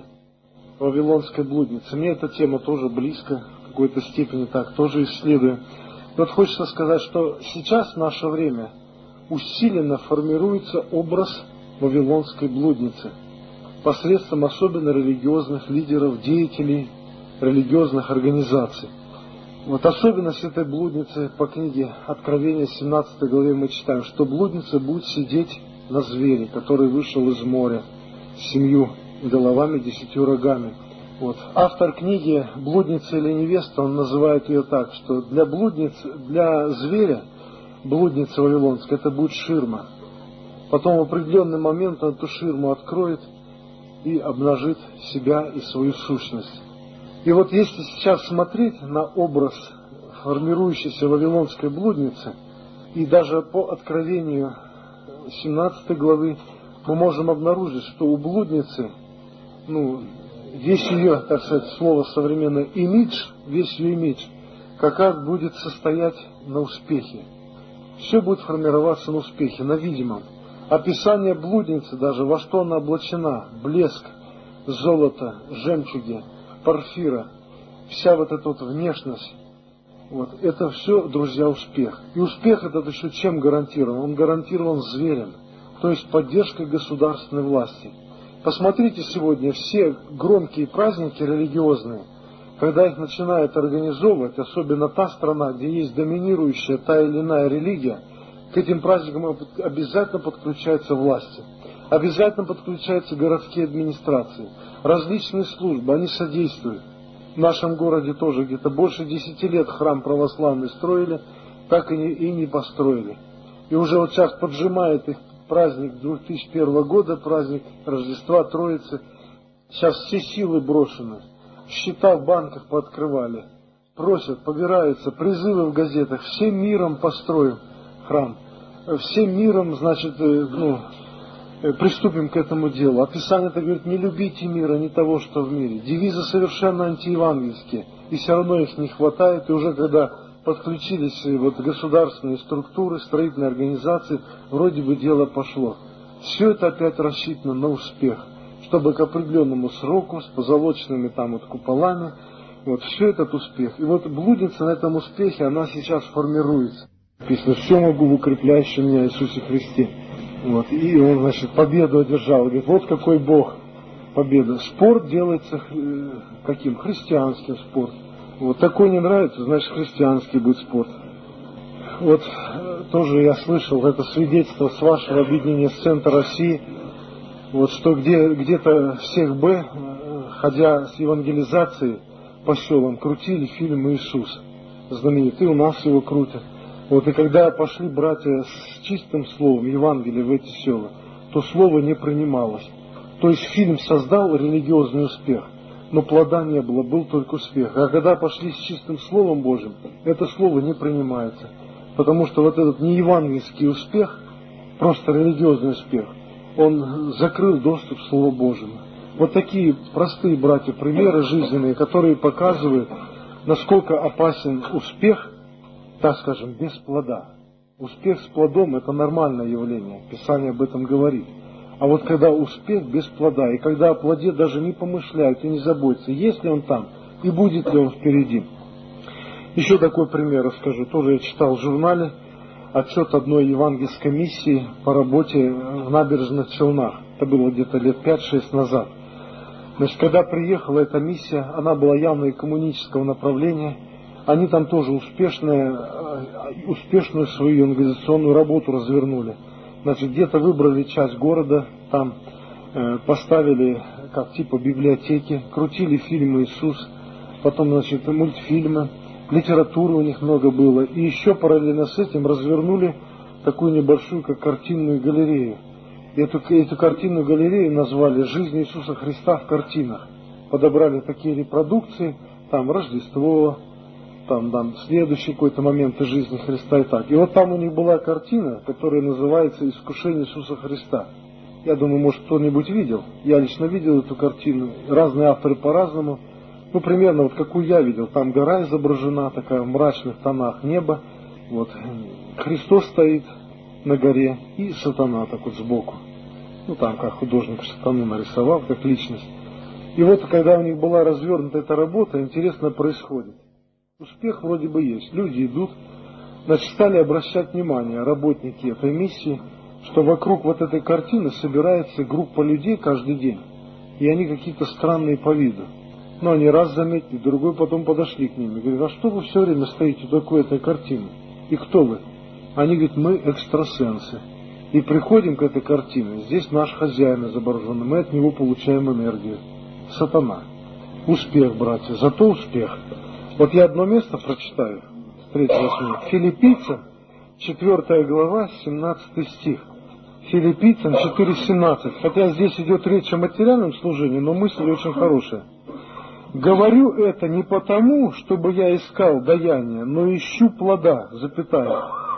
о вавилонской блуднице. Мне эта тема тоже близко, в какой-то степени так, тоже исследую. И вот хочется сказать, что сейчас в наше время усиленно формируется образ вавилонской блудницы посредством особенно религиозных лидеров, деятелей религиозных организаций. Вот особенность этой блудницы по книге Откровения, семнадцатой главе мы читаем, что блудница будет сидеть на звере, который вышел из моря с семью головами, десятью рогами. Вот. Автор книги «Блудница или невеста», он называет ее так, что для блудницы, для зверя блудница вавилонская это будет ширма. Потом в определенный момент он эту ширму откроет и обнажит себя и свою сущность. И вот если сейчас смотреть на образ формирующейся вавилонской блудницы, и даже по откровению семнадцатой главы мы можем обнаружить, что у блудницы, ну, весь ее, так сказать, слово современное, имидж, весь ее имидж, как раз будет состоять на успехе. Все будет формироваться на успехе, на видимом. Описание блудницы даже, во что она облачена, блеск, золото, жемчуги, порфира, вся вот эта вот внешность, вот, это все, друзья, успех. И успех этот еще чем гарантирован? Он гарантирован зверем, то есть поддержкой государственной власти. Посмотрите сегодня все громкие праздники религиозные, когда их начинают организовывать, особенно та страна, где есть доминирующая та или иная религия, к этим праздникам обязательно подключаются власти, обязательно подключаются городские администрации, различные службы, они содействуют. В нашем городе тоже где-то больше десяти лет храм православный строили, так и не, и не построили. И уже вот сейчас поджимает их праздник две тысячи первого года, праздник Рождества Троицы. Сейчас все силы брошены, счета в банках пооткрывали, просят, побираются, призывы в газетах, всем миром построим храм, всем миром, значит, ну, приступим к этому делу. А Писание это говорит: не любите мира, не того, что в мире. Девизы совершенно антиевангельские, и все равно их не хватает. И уже когда подключились вот государственные структуры, строительные организации, вроде бы дело пошло. Все это опять рассчитано на успех, чтобы к определенному сроку с позолоченными там вот куполами, вот все этот успех. И вот блудница на этом успехе, она сейчас формируется. Написано: все могу в укрепляющем меня Иисусе Христе. Вот. И он, значит, победу одержал. Говорит: вот какой Бог, победа. Спорт делается каким? Христианским спорт. Вот такой не нравится, значит, христианский будет спорт. Вот тоже я слышал это свидетельство с вашего объединения с Центра России, вот что где, где-то в всех Б, ходя с евангелизацией по селам, крутили фильм «Иисус» знаменитый, у нас его крутят. Вот, и когда пошли братья с чистым словом Евангелия в эти села, то слово не принималось. То есть фильм создал религиозный успех, но плода не было, был только успех. А когда пошли с чистым словом Божьим, это слово не принимается. Потому что вот этот неевангельский успех, просто религиозный успех, он закрыл доступ к Слову Божьему. Вот такие простые, братья, примеры жизненные, которые показывают, насколько опасен успех, так скажем, без плода. Успех с плодом – это нормальное явление, Писание об этом говорит. А вот когда успех без плода, и когда о плоде даже не помышляют и не заботятся, есть ли он там и будет ли он впереди. Еще такой пример расскажу. Тоже я читал в журнале отчет одной евангельской миссии по работе в набережных Челнах. Это было где-то лет пять-шесть назад. Значит, когда приехала эта миссия, она была явно эккумунического направления. Они там тоже успешную, успешную свою евангелизационную работу развернули. Значит, где-то выбрали часть города, там э, поставили как типа библиотеки, крутили фильмы «Иисус», потом, значит, мультфильмы, литературы у них много было. И еще параллельно с этим развернули такую небольшую, как картинную галерею. И эту, эту картинную галерею назвали «Жизнь Иисуса Христа в картинах». Подобрали такие репродукции, там Рождество, там, там следующий какой-то момент из жизни Христа и так. И вот там у них была картина, которая называется «Искушение Иисуса Христа». Я думаю, может, кто-нибудь видел. Я лично видел эту картину. Разные авторы по-разному. Ну, примерно вот какую я видел. Там гора изображена, такая в мрачных тонах, небо. Вот. Христос стоит на горе и сатана такой сбоку. Ну, там как художник сатану нарисовал, как личность. И вот, когда у них была развернута эта работа, интересно происходит. Успех вроде бы есть. Люди идут, значит, стали обращать внимание, работники этой миссии, что вокруг вот этой картины собирается группа людей каждый день. И они какие-то странные по виду. Но они раз заметили, другой потом подошли к ним и говорят: а что вы все время стоите у такой этой картины? И кто вы? Они говорят: мы экстрасенсы. И приходим к этой картине, здесь наш хозяин изображен, мы от него получаем энергию. Сатана. Успех, братья, зато успех. Вот я одно место прочитаю, третьего Филиппийцам, четвёртая глава, семнадцатый стих. Филиппийцам четыре семнадцать. Хотя здесь идет речь о материальном служении, но мысль очень хорошая. «Говорю это не потому, чтобы я искал даяние, но ищу плода, запятая,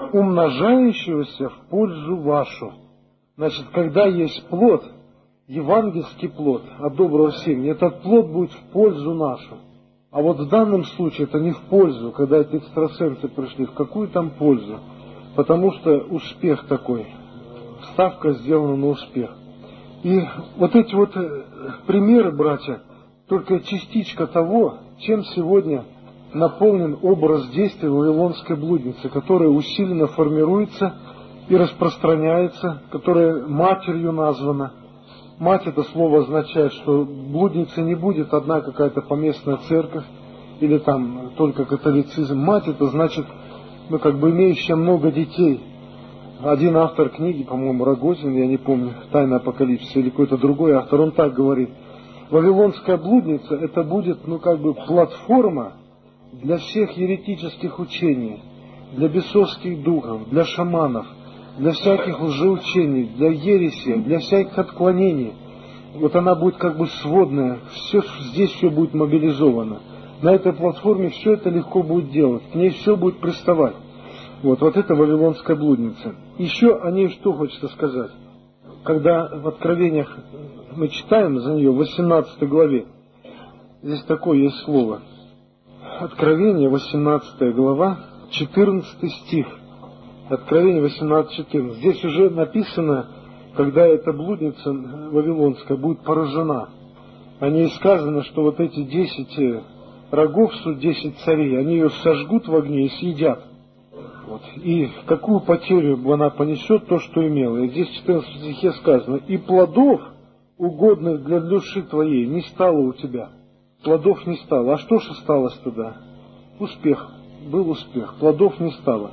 умножающегося в пользу вашу». Значит, когда есть плод, евангельский плод от доброго семени, этот плод будет в пользу нашу. А вот в данном случае это не в пользу, когда эти экстрасенсы пришли, в какую там пользу? Потому что успех такой, ставка сделана на успех. И вот эти вот примеры, братья, только частичка того, чем сегодня наполнен образ действия вавилонской блудницы, которая усиленно формируется и распространяется, которая матерью названа. Мать — это слово означает, что блудницей не будет одна какая-то поместная церковь или там только католицизм. Мать — это значит, ну, как бы имеющая много детей. Один автор книги, по-моему, Рогозин, я не помню, «Тайна апокалипсиса» или какой-то другой автор, он так говорит: вавилонская блудница — это будет, ну, как бы платформа для всех еретических учений, для бесовских духов, для шаманов, для всяких лжеучений, для ереси, для всяких отклонений. Вот она будет как бы сводная, все, здесь все будет мобилизовано. На этой платформе все это легко будет делать, к ней все будет приставать. Вот, вот это вавилонская блудница. Еще о ней что хочется сказать. Когда в Откровениях мы читаем за нее в восемнадцатой главе, здесь такое есть слово. Откровение, восемнадцатая глава, четырнадцатый стих. Откровение восемнадцать четырнадцать. Здесь уже написано, когда эта блудница вавилонская будет поражена. О ней сказано, что вот эти десять рогов, суть десять царей, они ее сожгут в огне и съедят. Вот. И какую потерю она понесет, то, что имела. И здесь в четырнадцатом стихе сказано: и плодов, угодных для души твоей, не стало у тебя. Плодов не стало. А что же осталось тогда? Успех. Был успех. Плодов не стало.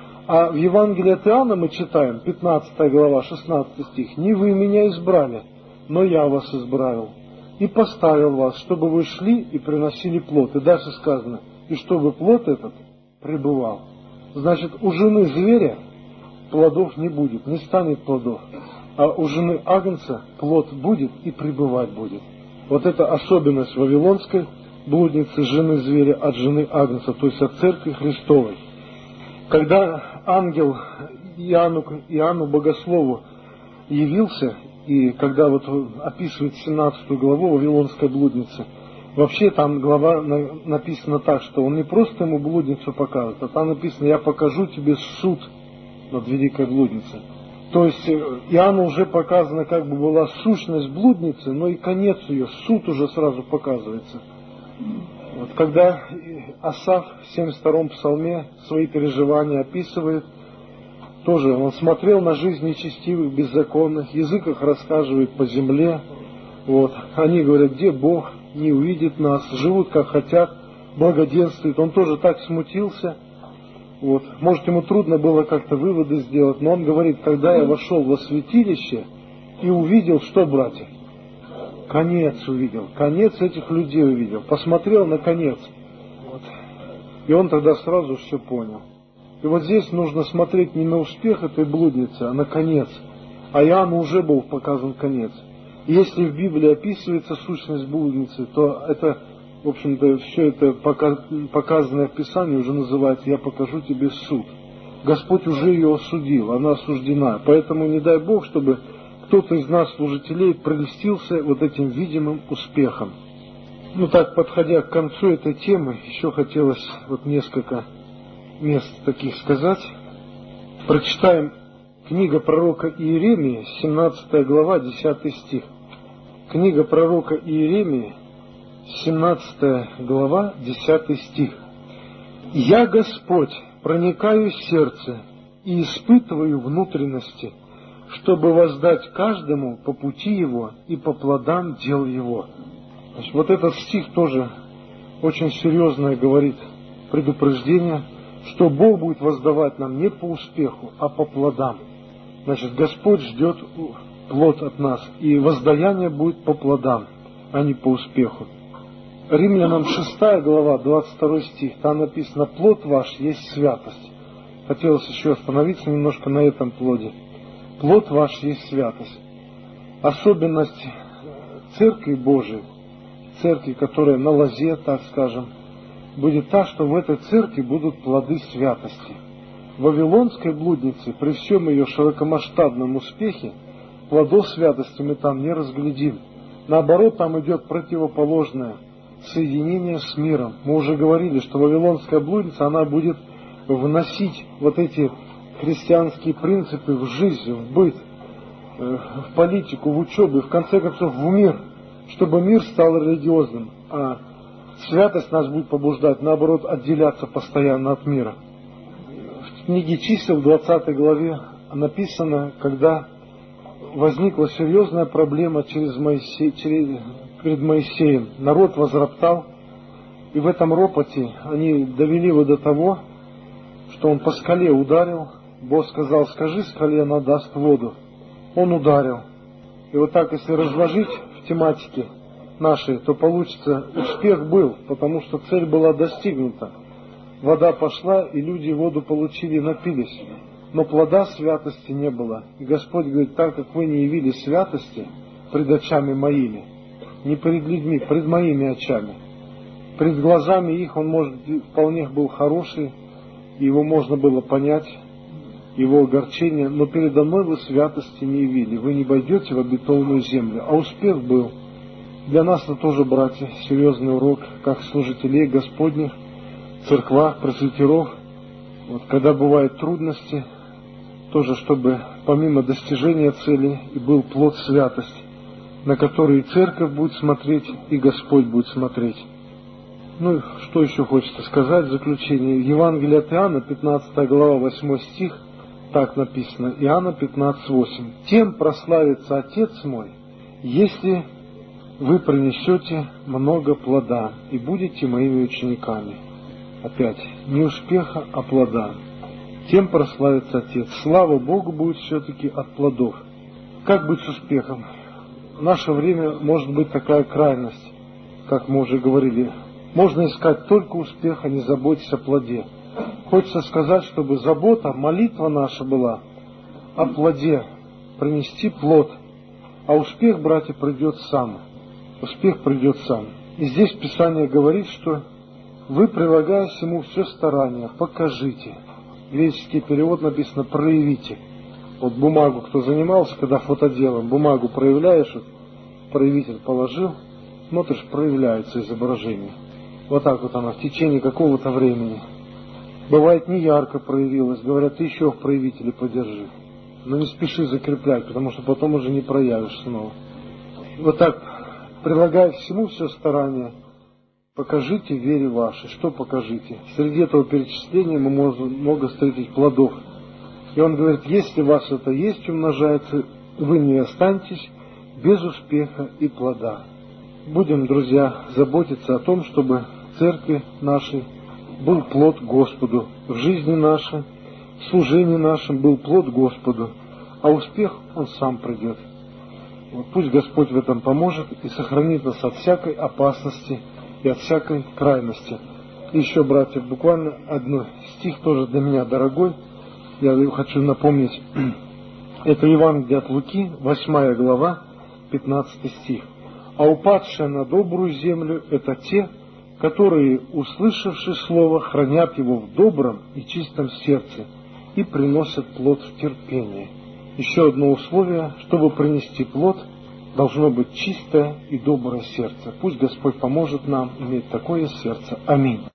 А в Евангелии от Иоанна мы читаем, пятнадцатая глава, шестнадцатый стих: «Не вы меня избрали, но я вас избрал, и поставил вас, чтобы вы шли и приносили плод». И дальше сказано: «И чтобы плод этот пребывал». Значит, у жены зверя плодов не будет, не станет плодов. А у жены агнца плод будет и пребывать будет. Вот это особенность вавилонской блудницы, жены зверя от жены агнца, то есть от церкви Христовой. Когда ангел Иоанну, Иоанну Богослову явился, и когда вот описывает семнадцатую главу вавилонской блудницы, вообще там глава написана так, что он не просто ему блудницу показывает, а там написано: «Я покажу тебе суд над великой блудницей». То есть Иоанну уже показана как бы была сущность блудницы, но и конец ее, суд уже сразу показывается. Вот когда Асаф в семьдесят втором псалме свои переживания описывает, тоже он смотрел на жизнь нечестивых, беззаконных, язык их расхаживает по земле. Вот. Они говорят: где Бог, не увидит нас, живут как хотят, благоденствуют. Он тоже так смутился. Вот. Может, ему трудно было как-то выводы сделать, но он говорит: когда я вошел во святилище и увидел, что, братья? Конец увидел, конец этих людей увидел, посмотрел на конец. Вот. И он тогда сразу все понял. И вот здесь нужно смотреть не на успех этой блудницы, а на конец. А Иоанну уже был показан конец. И если в Библии описывается сущность блудницы, то это, в общем-то, все это показанное в Писании уже называется: «Я покажу тебе суд». Господь уже ее осудил, она осуждена. Поэтому не дай Бог, чтобы кто-то из нас, служителей, прельстился вот этим видимым успехом. Ну так, подходя к концу этой темы, еще хотелось вот несколько мест таких сказать. Прочитаем книга пророка Иеремии, семнадцатая глава, десятый стих. Книга пророка Иеремии, семнадцатая глава, десятый стих. «Я, Господь, проникаю в сердце и испытываю внутренности, чтобы воздать каждому по пути его и по плодам дел его». Значит, вот этот стих тоже очень серьезное говорит предупреждение, что Бог будет воздавать нам не по успеху, а по плодам. Значит, Господь ждет плод от нас, и воздаяние будет по плодам, а не по успеху. Римлянам шестая глава, двадцать второй стих, там написано: «Плод ваш есть святость». Хотелось еще остановиться немножко на этом плоде. Плод ваш есть святость. Особенность Церкви Божией, церкви, которая на лозе, так скажем, будет та, что в этой церкви будут плоды святости. В Вавилонской блуднице, при всем ее широкомасштабном успехе, плодов святости мы там не разглядим. Наоборот, там идет противоположное соединение с миром. Мы уже говорили, что Вавилонская блудница, она будет вносить вот эти христианские принципы в жизнь, в быт, в политику, в учебу и в конце концов в мир, чтобы мир стал религиозным, а святость нас будет побуждать, наоборот, отделяться постоянно от мира. В книге Чисел, в двадцатой главе, написано, когда возникла серьезная проблема через Моисей, через, перед Моисеем. Народ возроптал, и в этом ропоте они довели его до того, что он по скале ударил. Бог сказал: скажи скале, она даст воду. Он ударил. И вот так, если разложить в тематике нашей, то получится, успех был, потому что цель была достигнута. Вода пошла, и люди воду получили и напились. Но плода святости не было. И Господь говорит: так как вы не явили святости пред очами моими, не перед людьми, пред моими очами, пред глазами их он, может, вполне был хороший, и его можно было понять, его огорчение, но передо мной вы святости не явили, вы не войдете в обетованную землю. А успех был. Для нас это тоже, братья, серьезный урок, как служителей Господних, в церквах, пресвитеров. Вот, когда бывают трудности, тоже чтобы помимо достижения цели и был плод святости, на который и церковь будет смотреть, и Господь будет смотреть. Ну, что еще хочется сказать в заключение. Евангелие от Иоанна, пятнадцатая глава, восьмой стих, так написано, Иоанна пятнадцать восемь. «Тем прославится Отец мой, если вы принесете много плода и будете моими учениками». Опять, не успеха, а плода. Тем прославится Отец. Слава Богу будет все-таки от плодов. Как быть с успехом? В наше время может быть такая крайность, как мы уже говорили. Можно искать только успех, а не заботиться о плоде. Хочется сказать, чтобы забота, молитва наша была о плоде, принести плод. А успех, братья, придет сам. Успех придет сам. И здесь Писание говорит, что вы, прилагая всему все старание, покажите. Греческий перевод написано «проявите». Вот бумагу, кто занимался, когда фотоделом, бумагу проявляешь, вот, проявитель положил, смотришь, проявляется изображение. Вот так вот она в течение какого-то времени. Бывает, не ярко проявилась, говорят, ты еще в проявителе подержи. Но не спеши закреплять, потому что потом уже не проявишь снова. Вот так, прилагая всему все старание, покажите вере вашей. Что покажите? Среди этого перечисления мы можем много встретить плодов. И он говорит, если у вас это есть, умножается, вы не останетесь без успеха и плода. Будем, друзья, заботиться о том, чтобы в церкви нашей был плод Господу, в жизни нашей, в служении нашем был плод Господу, а успех он сам придет. Вот пусть Господь в этом поможет и сохранит нас от всякой опасности и от всякой крайности. И еще, братья, буквально один стих тоже для меня дорогой. Я хочу напомнить, это Евангелие от Луки, восьмая глава, пятнадцатый стих. «А упадшие на добрую землю – это те, которые, услышавши слово, хранят его в добром и чистом сердце и приносят плод в терпении». еще одно условие, чтобы принести плод, должно быть чистое и доброе сердце. Пусть Господь поможет нам иметь такое сердце. Аминь.